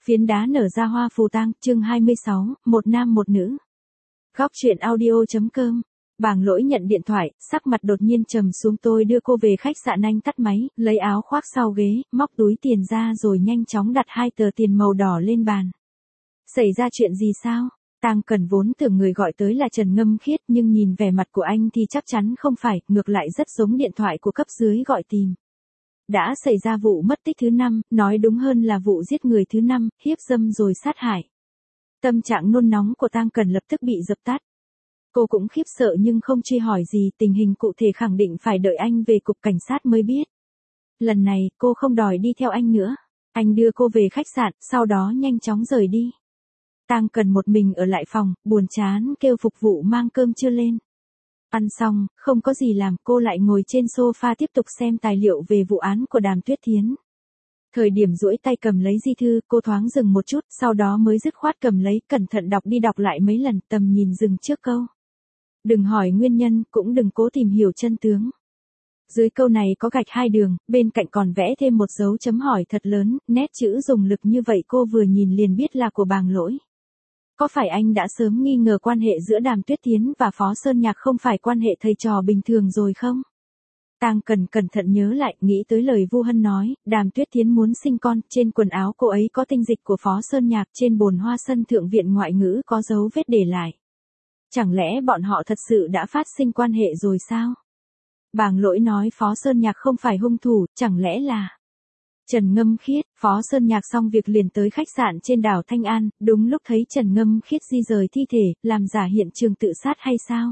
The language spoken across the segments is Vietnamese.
Phiến đá nở ra hoa phù tang, chương 26, một nam một nữ. Góc truyện audio.com. Bàng Lỗi nhận điện thoại, sắc mặt đột nhiên trầm xuống. Tôi đưa cô về khách sạn, anh tắt máy, lấy áo khoác sau ghế, móc túi tiền ra rồi nhanh chóng đặt 2 tờ tiền màu đỏ lên bàn. Xảy ra chuyện gì sao? Tang Cần vốn tưởng người gọi tới là Trần Ngâm Khiết, nhưng nhìn vẻ mặt của anh thì chắc chắn không phải, ngược lại rất giống điện thoại của cấp dưới gọi tìm. Đã xảy ra vụ mất tích thứ 5, nói đúng hơn là vụ giết người thứ 5, hiếp dâm rồi sát hại. Tâm trạng nôn nóng của Tang Cần lập tức bị dập tắt. Cô cũng khiếp sợ nhưng không truy hỏi gì, tình hình cụ thể khẳng định phải đợi anh về cục cảnh sát mới biết. Lần này, cô không đòi đi theo anh nữa. Anh đưa cô về khách sạn, sau đó nhanh chóng rời đi. Tang Cần một mình ở lại phòng, buồn chán kêu phục vụ mang cơm trưa lên. Ăn xong, không có gì làm, cô lại ngồi trên sofa tiếp tục xem tài liệu về vụ án của Đàm Tuyết Thiến. Thời điểm duỗi tay cầm lấy di thư, cô thoáng dừng một chút, sau đó mới dứt khoát cầm lấy, cẩn thận đọc đi đọc lại mấy lần, tầm nhìn dừng trước câu. Đừng hỏi nguyên nhân, cũng đừng cố tìm hiểu chân tướng. Dưới câu này có gạch 2 đường, bên cạnh còn vẽ thêm một dấu chấm hỏi thật lớn, nét chữ dùng lực như vậy cô vừa nhìn liền biết là của Bàng Lỗi. Có phải anh đã sớm nghi ngờ quan hệ giữa Đàm Tuyết Thiến và Phó Sơn Nhạc không phải quan hệ thầy trò bình thường rồi không? Tang Cần cẩn thận nhớ lại, nghĩ tới lời Vu Hân nói, Đàm Tuyết Thiến muốn sinh con, trên quần áo cô ấy có tinh dịch của Phó Sơn Nhạc, trên bồn hoa sân thượng viện ngoại ngữ có dấu vết để lại. Chẳng lẽ bọn họ thật sự đã phát sinh quan hệ rồi sao? Bàng Lỗi nói Phó Sơn Nhạc không phải hung thủ, chẳng lẽ là... Trần Ngâm Khiết, Phó Sơn Nhạc xong việc liền tới khách sạn trên đảo Thanh An, đúng lúc thấy Trần Ngâm Khiết di rời thi thể, làm giả hiện trường tự sát hay sao?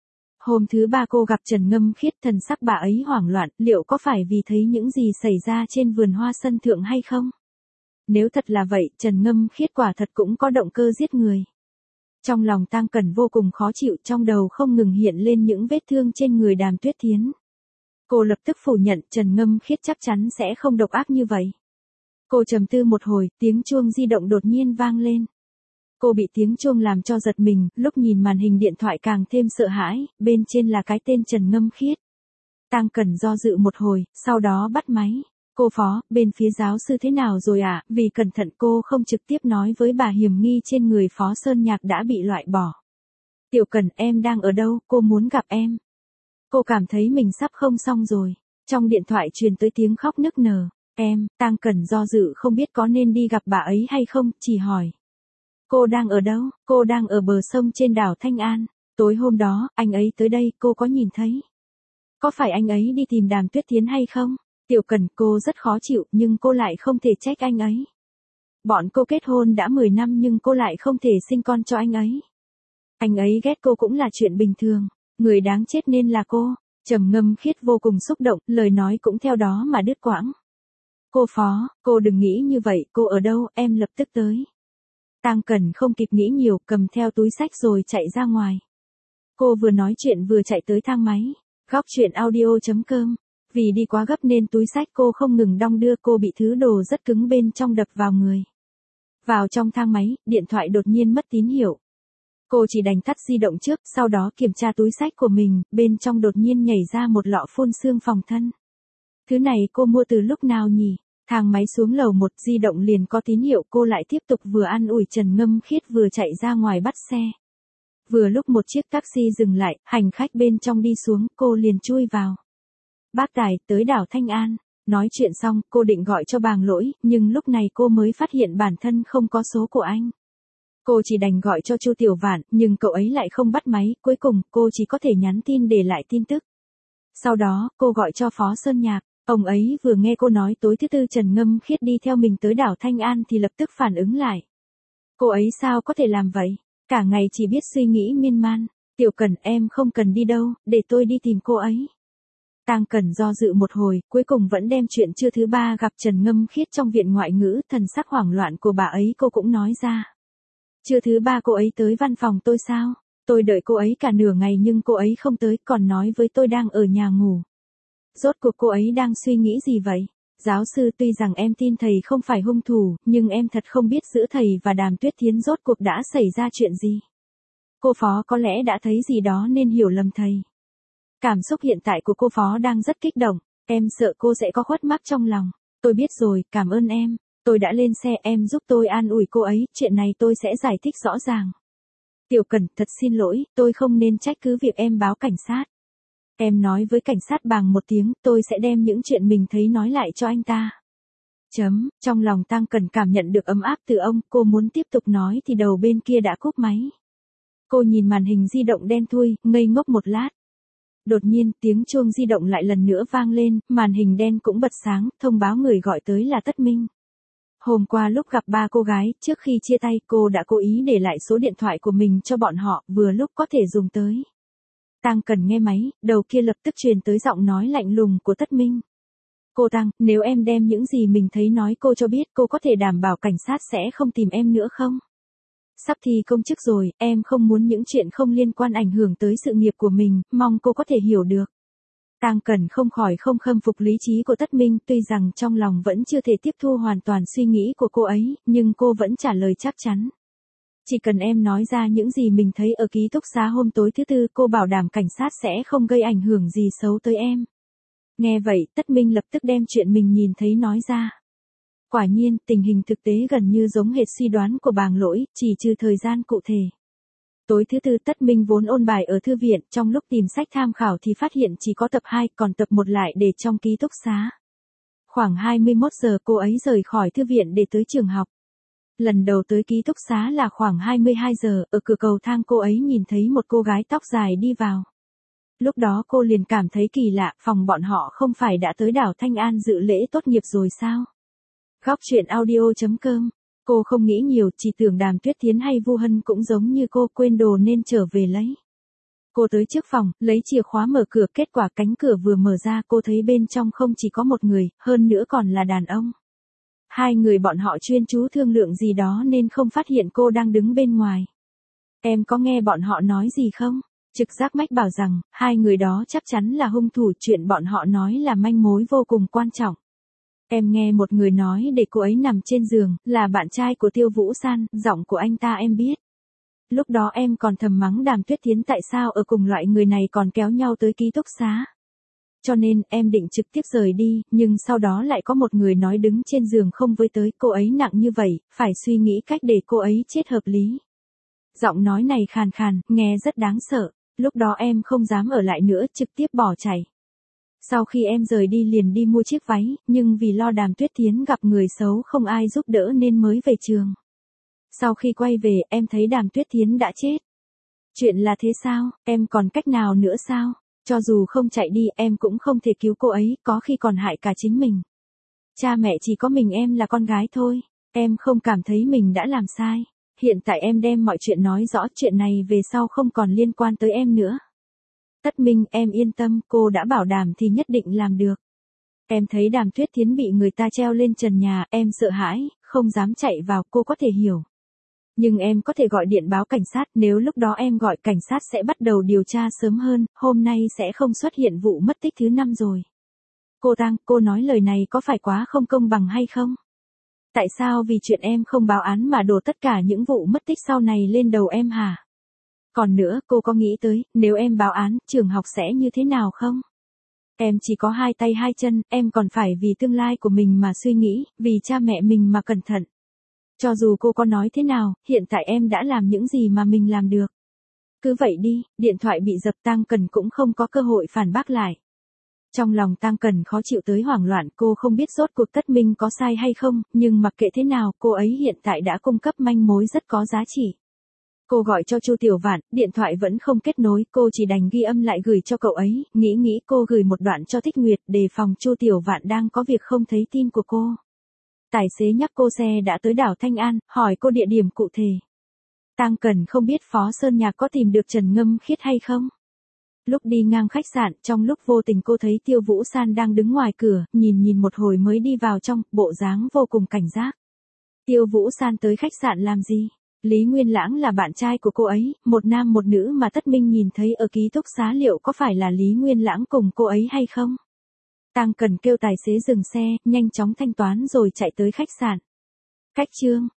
Hôm thứ 3 cô gặp Trần Ngâm Khiết, thần sắc bà ấy hoảng loạn, liệu có phải vì thấy những gì xảy ra trên vườn hoa sân thượng hay không? Nếu thật là vậy, Trần Ngâm Khiết quả thật cũng có động cơ giết người. Trong lòng Tang Cần vô cùng khó chịu, trong đầu không ngừng hiện lên những vết thương trên người Đàm Tuyết Thiến. Cô lập tức phủ nhận Trần Ngâm Khiết chắc chắn sẽ không độc ác như vậy. Cô trầm tư một hồi, tiếng chuông di động đột nhiên vang lên. Cô bị tiếng chuông làm cho giật mình, lúc nhìn màn hình điện thoại càng thêm sợ hãi, bên trên là cái tên Trần Ngâm Khiết. Tang Cần do dự một hồi, sau đó bắt máy. Cô Phó, bên phía giáo sư thế nào rồi ạ? Vì cẩn thận cô không trực tiếp nói với bà hiểm nghi trên người Phó Sơn Nhạc đã bị loại bỏ. Tiểu Cần, em đang ở đâu, cô muốn gặp em. Cô cảm thấy mình sắp không xong rồi. Trong điện thoại truyền tới tiếng khóc nức nở. Em, Tang Cần do dự không biết có nên đi gặp bà ấy hay không, chỉ hỏi. Cô đang ở đâu? Cô đang ở bờ sông trên đảo Thanh An. Tối hôm đó, anh ấy tới đây, cô có nhìn thấy. Có phải anh ấy đi tìm Đàm Tuyết Thiến hay không? Tiểu Cần, cô rất khó chịu, nhưng cô lại không thể trách anh ấy. Bọn cô kết hôn đã 10 năm nhưng cô lại không thể sinh con cho anh ấy. Anh ấy ghét cô cũng là chuyện bình thường. Người đáng chết nên là cô. Trầm Ngâm Khiết vô cùng xúc động, lời nói cũng theo đó mà đứt quãng. Cô Phó, cô đừng nghĩ như vậy, cô ở đâu, em lập tức tới. Tang Cần không kịp nghĩ nhiều, cầm theo túi xách rồi chạy ra ngoài. Cô vừa nói chuyện vừa chạy tới thang máy. Góc truyện audio.com. Vì đi quá gấp nên túi xách cô không ngừng đong đưa, cô bị thứ đồ rất cứng bên trong đập vào người. Vào trong thang máy, điện thoại đột nhiên mất tín hiệu. Cô chỉ đành tắt di động trước, sau đó kiểm tra túi xách của mình, bên trong đột nhiên nhảy ra một lọ phun sương phòng thân. Thứ này cô mua từ lúc nào nhỉ? Thang máy xuống lầu 1, di động liền có tín hiệu, cô lại tiếp tục vừa an ủi Trần Ngâm Khiết vừa chạy ra ngoài bắt xe. Vừa lúc một chiếc taxi dừng lại, hành khách bên trong đi xuống, cô liền chui vào. Bác Tài, tới đảo Thanh An. Nói chuyện xong, cô định gọi cho Bàng Lỗi, nhưng lúc này cô mới phát hiện bản thân không có số của anh. Cô chỉ đành gọi cho Chu Tiểu Vạn, nhưng cậu ấy lại không bắt máy, cuối cùng cô chỉ có thể nhắn tin để lại tin tức. Sau đó, cô gọi cho Phó Sơn Nhạc, ông ấy vừa nghe cô nói tối thứ 4 Trần Ngâm Khiết đi theo mình tới đảo Thanh An thì lập tức phản ứng lại. Cô ấy sao có thể làm vậy? Cả ngày chỉ biết suy nghĩ miên man. Tiểu Cần, em không cần đi đâu, để tôi đi tìm cô ấy. Tang Cần do dự một hồi, cuối cùng vẫn đem chuyện trưa thứ 3 gặp Trần Ngâm Khiết trong viện ngoại ngữ, thần sắc hoảng loạn của bà ấy cô cũng nói ra. Trưa thứ 3 cô ấy tới văn phòng tôi sao? Tôi đợi cô ấy cả nửa ngày nhưng cô ấy không tới, còn nói với tôi đang ở nhà ngủ. Rốt cuộc cô ấy đang suy nghĩ gì vậy? Giáo sư, tuy rằng em tin thầy không phải hung thủ, nhưng em thật không biết giữa thầy và Đàm Tuyết Thiến rốt cuộc đã xảy ra chuyện gì. Cô Phó có lẽ đã thấy gì đó nên hiểu lầm thầy. Cảm xúc hiện tại của cô Phó đang rất kích động, em sợ cô sẽ có khuất mắc trong lòng. Tôi biết rồi, cảm ơn em. Tôi đã lên xe, em giúp tôi an ủi cô ấy, chuyện này tôi sẽ giải thích rõ ràng. Tiểu Cần, thật xin lỗi, tôi không nên trách cứ việc em báo cảnh sát. Em nói với cảnh sát bằng một tiếng, tôi sẽ đem những chuyện mình thấy nói lại cho anh ta. Trong lòng Tăng Cần cảm nhận được ấm áp từ ông, cô muốn tiếp tục nói thì đầu bên kia đã cúp máy. Cô nhìn màn hình di động đen thui, ngây ngốc một lát. Đột nhiên, tiếng chuông di động lại lần nữa vang lên, màn hình đen cũng bật sáng, thông báo người gọi tới là Tất Minh. Hôm qua lúc gặp ba cô gái, trước khi chia tay cô đã cố ý để lại số điện thoại của mình cho bọn họ, vừa lúc có thể dùng tới. Tăng Cần nghe máy, đầu kia lập tức truyền tới giọng nói lạnh lùng của Tất Minh. Cô Tăng, nếu em đem những gì mình thấy nói cô cho biết, cô có thể đảm bảo cảnh sát sẽ không tìm em nữa không? Sắp thi công chức rồi, em không muốn những chuyện không liên quan ảnh hưởng tới sự nghiệp của mình, mong cô có thể hiểu được. Tăng Cần không khỏi không khâm phục lý trí của Tất Minh, tuy rằng trong lòng vẫn chưa thể tiếp thu hoàn toàn suy nghĩ của cô ấy, nhưng cô vẫn trả lời chắc chắn. Chỉ cần em nói ra những gì mình thấy ở ký túc xá hôm tối thứ tư, cô bảo đảm cảnh sát sẽ không gây ảnh hưởng gì xấu tới em. Nghe vậy, Tất Minh lập tức đem chuyện mình nhìn thấy nói ra. Quả nhiên, tình hình thực tế gần như giống hệt suy đoán của Bàng Lỗi, chỉ trừ thời gian cụ thể. Tối thứ tư Tất Minh vốn ôn bài ở thư viện, trong lúc tìm sách tham khảo thì phát hiện chỉ có tập 2, còn tập 1 lại để trong ký túc xá. Khoảng 21 giờ cô ấy rời khỏi thư viện để tới trường học. Lần đầu tới ký túc xá là khoảng 22 giờ, ở cửa cầu thang cô ấy nhìn thấy một cô gái tóc dài đi vào. Lúc đó cô liền cảm thấy kỳ lạ, phòng bọn họ không phải đã tới đảo Thanh An dự lễ tốt nghiệp rồi sao? Góc truyện audio.com. Cô không nghĩ nhiều, chỉ tưởng Đàm Tuyết Thiến hay Vu Hân cũng giống như cô, quên đồ nên trở về lấy. Cô tới trước phòng, lấy chìa khóa mở cửa, kết quả cánh cửa vừa mở ra cô thấy bên trong không chỉ có một người, hơn nữa còn là đàn ông. Hai người bọn họ chuyên chú thương lượng gì đó nên không phát hiện cô đang đứng bên ngoài. Em có nghe bọn họ nói gì không? Trực giác mách bảo rằng, hai người đó chắc chắn là hung thủ, chuyện bọn họ nói là manh mối vô cùng quan trọng. Em nghe một người nói để cô ấy nằm trên giường, là bạn trai của Tiêu Vũ San, giọng của anh ta em biết. Lúc đó em còn thầm mắng Đàm Tuyết Thiến tại sao ở cùng loại người này còn kéo nhau tới ký túc xá. Cho nên, em định trực tiếp rời đi, nhưng sau đó lại có một người nói đứng trên giường không với tới, cô ấy nặng như vậy, phải suy nghĩ cách để cô ấy chết hợp lý. Giọng nói này khàn khàn, nghe rất đáng sợ, lúc đó em không dám ở lại nữa, trực tiếp bỏ chạy. Sau khi em rời đi liền đi mua chiếc váy, nhưng vì lo Đàm Tuyết Thiến gặp người xấu không ai giúp đỡ nên mới về trường. Sau khi quay về, em thấy Đàm Tuyết Thiến đã chết. Chuyện là thế sao, em còn cách nào nữa sao? Cho dù không chạy đi, em cũng không thể cứu cô ấy, có khi còn hại cả chính mình. Cha mẹ chỉ có mình em là con gái thôi, em không cảm thấy mình đã làm sai. Hiện tại em đem mọi chuyện nói rõ, chuyện này về sau không còn liên quan tới em nữa. Tất Minh, em yên tâm, cô đã bảo đảm thì nhất định làm được. Em thấy Đàm Tuyết Thiến bị người ta treo lên trần nhà, em sợ hãi, không dám chạy vào, cô có thể hiểu. Nhưng em có thể gọi điện báo cảnh sát, nếu lúc đó em gọi cảnh sát sẽ bắt đầu điều tra sớm hơn, hôm nay sẽ không xuất hiện vụ mất tích thứ 5 rồi. Cô Tăng, cô nói lời này có phải quá không công bằng hay không? Tại sao vì chuyện em không báo án mà đổ tất cả những vụ mất tích sau này lên đầu em hả? Còn nữa, cô có nghĩ tới, nếu em báo án, trường học sẽ như thế nào không? Em chỉ có 2 tay 2 chân, em còn phải vì tương lai của mình mà suy nghĩ, vì cha mẹ mình mà cẩn thận. Cho dù cô có nói thế nào, hiện tại em đã làm những gì mà mình làm được. Cứ vậy đi, điện thoại bị dập, Tăng Cần cũng không có cơ hội phản bác lại. Trong lòng Tăng Cần khó chịu tới hoảng loạn, cô không biết rốt cuộc Tất Minh có sai hay không, nhưng mặc kệ thế nào, cô ấy hiện tại đã cung cấp manh mối rất có giá trị. Cô gọi cho Chu Tiểu Vạn, điện thoại vẫn không kết nối, cô chỉ đành ghi âm lại gửi cho cậu ấy, nghĩ cô gửi một đoạn cho Thích Nguyệt, đề phòng Chu Tiểu Vạn đang có việc không thấy tin của cô. Tài xế nhắc cô xe đã tới đảo Thanh An, hỏi cô địa điểm cụ thể. Tăng Cần không biết Phó Sơn Nhạc có tìm được Trần Ngâm Khiết hay không. Lúc đi ngang khách sạn, trong lúc vô tình cô thấy Tiêu Vũ San đang đứng ngoài cửa, nhìn một hồi mới đi vào trong, bộ dáng vô cùng cảnh giác. Tiêu Vũ San tới khách sạn làm gì? Lý Nguyên Lãng là bạn trai của cô ấy, một nam một nữ mà Tất Minh nhìn thấy ở ký túc xá, liệu có phải là Lý Nguyên Lãng cùng cô ấy hay không? Tăng Cần kêu tài xế dừng xe, nhanh chóng thanh toán rồi chạy tới khách sạn. Khách Trương,